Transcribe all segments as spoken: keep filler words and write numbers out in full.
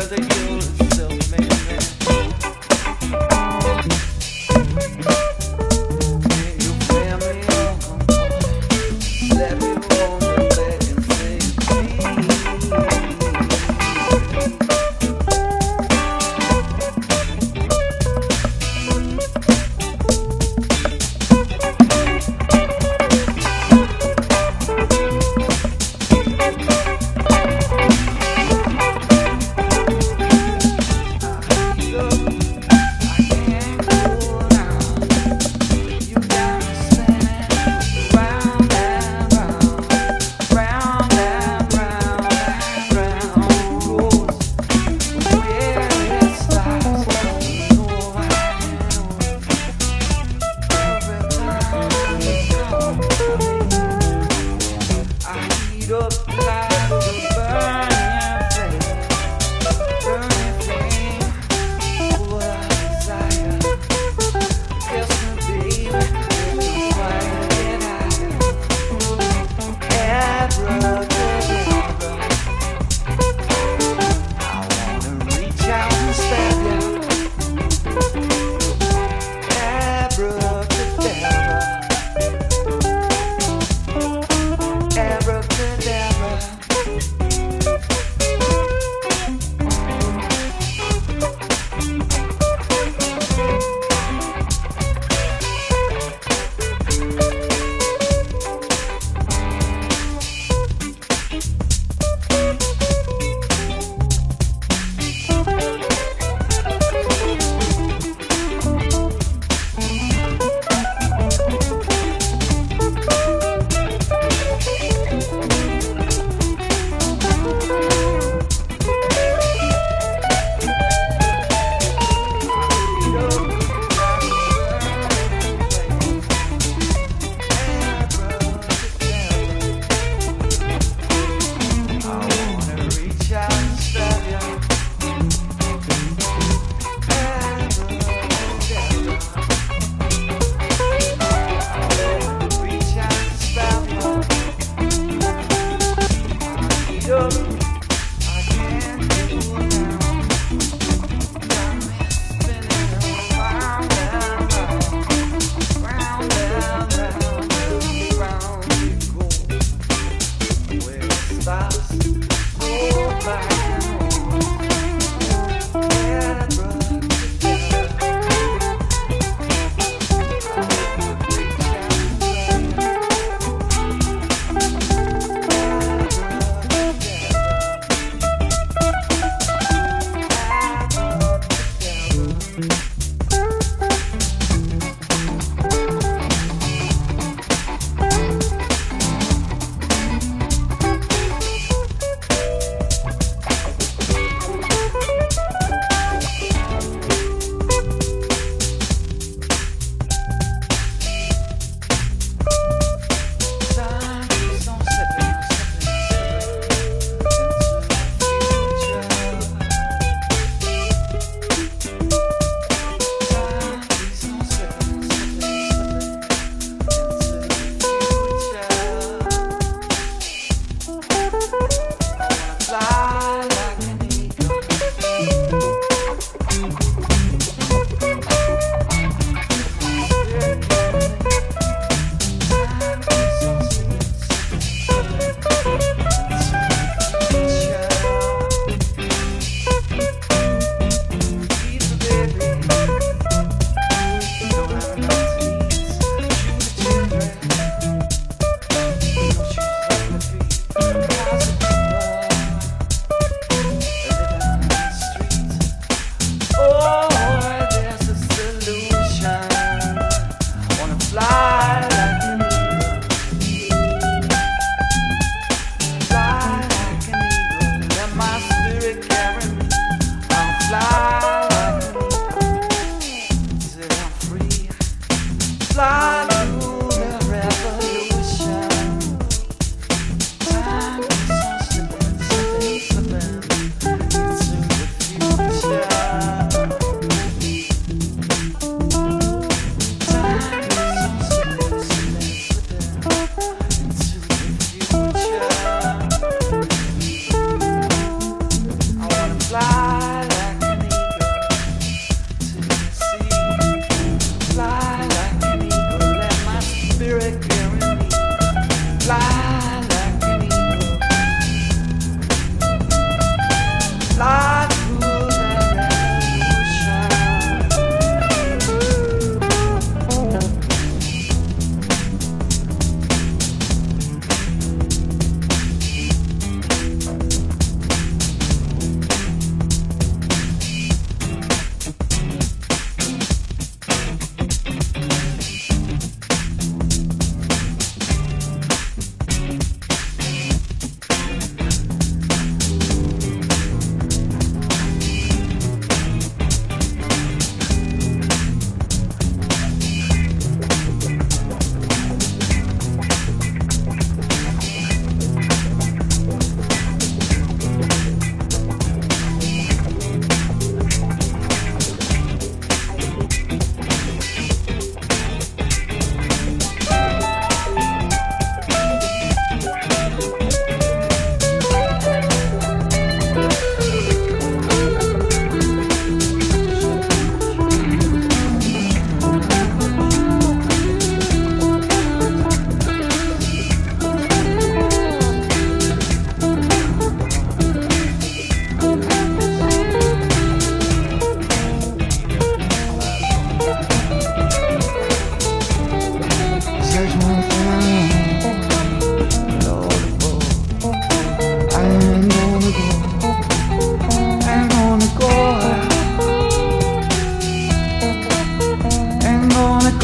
fly.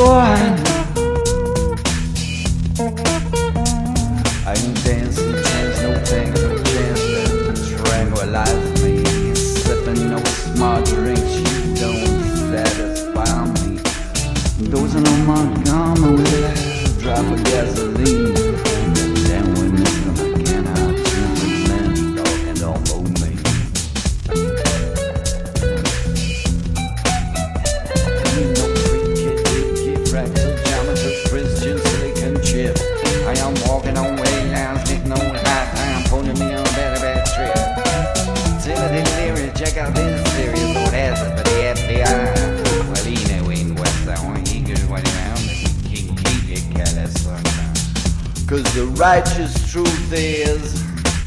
on. I ain't dancing, chance, no thanks, no chance to tranquilize me. Sipping no smart drinks, you don't satisfy me. Those are no Montgomery with a drop of gasoline. Then when it's not again, I'll choose men talking don't move me. Ain't no free kid, big kid, fractal geometry, Christian silicon chip. I am walking on waylines, getting on high time, pulling me on a bad, bad trip. Till the delirious, check out this serious old hazard for the F B I. Well, he know in West Point, he goes right around, he can keep it careless sometimes. Cause the righteous truth is,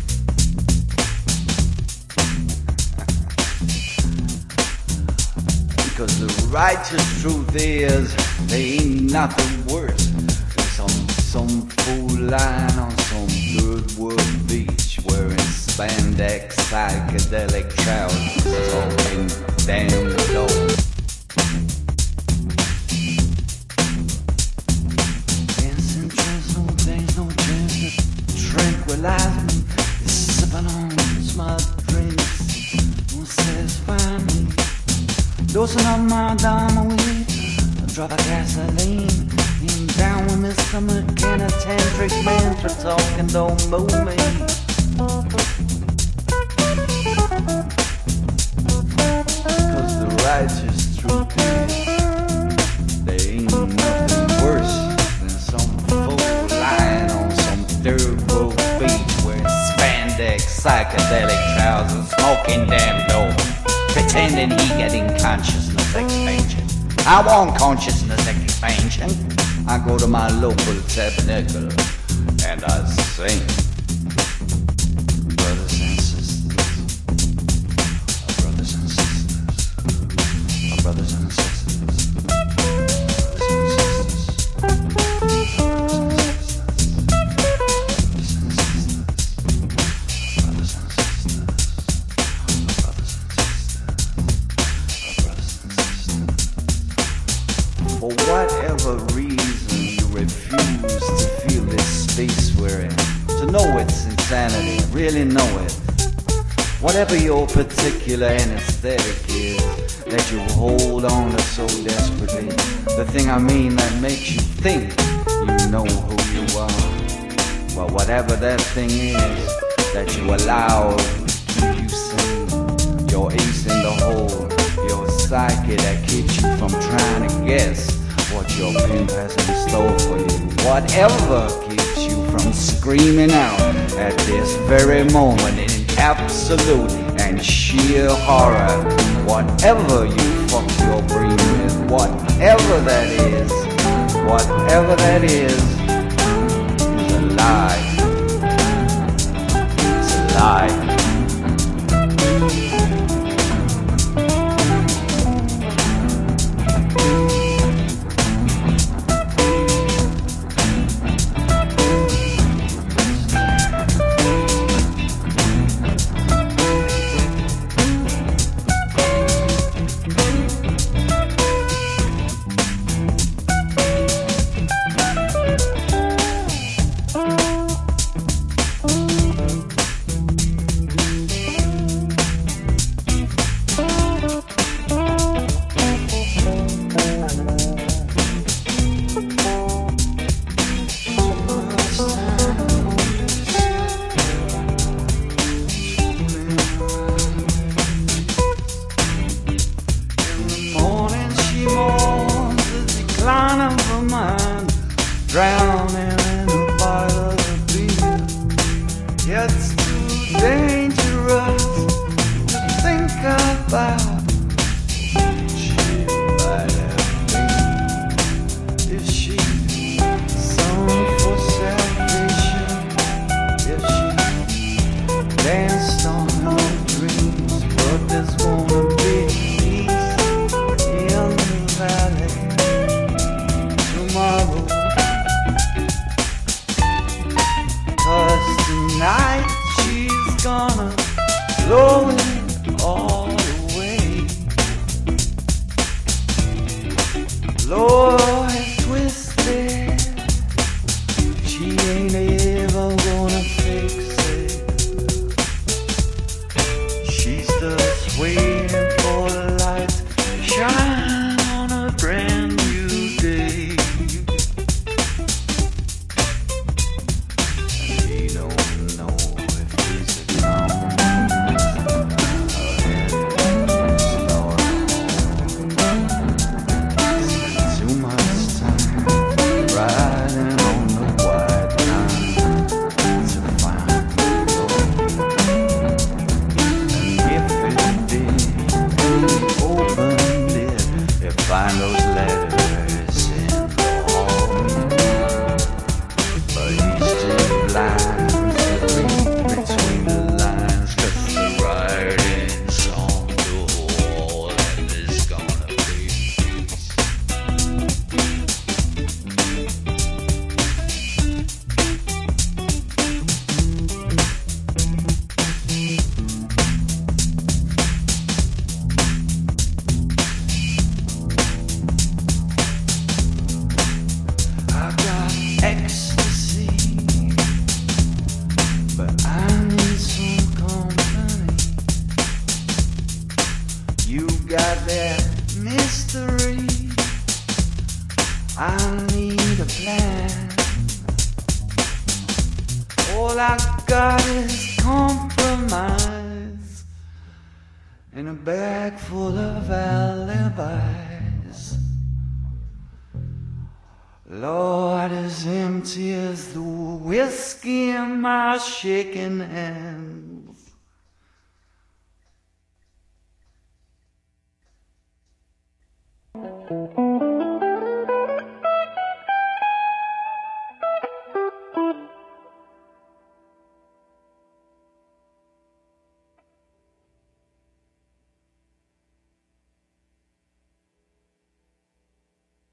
because the righteous truth is, there ain't nothing worse than some, some fool lying on some third world beach wearing spandex psychedelic trousers talking damn dope. Dancing trance, no things, no chance to tranquilize me. Sipping on smart drinks won't satisfy me. Dosing on my dime weed, a drop of gasoline. Ain't down with Mister McKenna, tantric mantra talking don't move me. Cause the righteous truth is, there ain't nothing worse than some fool lying on some third world beach wearing spandex psychedelic trousers, smoking damn dope, pretending he getting consciousness expansion. I want consciousness expansion. I go to my local tabernacle and I sing. Brothers and sisters, our brothers and sisters, our brothers and sisters, brothers and sisters, brothers and sisters, brothers and sisters. For whatever reason you refuse to feel this space we're in, to know it's insanity, really know it. Whatever your particular anesthetic is that you hold on to so desperately, the thing I mean that makes you think you know who you are. Well, whatever that thing is that you allow to keep you sane, your ace in the hole, your psyche that keeps you from trying to guess what your pimp has in store for you. Whatever keeps you from screaming out at this very moment in absolute and sheer horror. Whatever you fuck your brain with, whatever that is, whatever that is, is a lie. It's a lie. You got that mystery. I need a plan. All I got is compromise and a bag full of alibis. Lord, as empty as the whiskey in my shaking hands. Thank you.